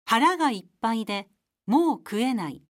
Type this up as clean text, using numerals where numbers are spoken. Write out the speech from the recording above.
腹がいっぱいでもう食えない。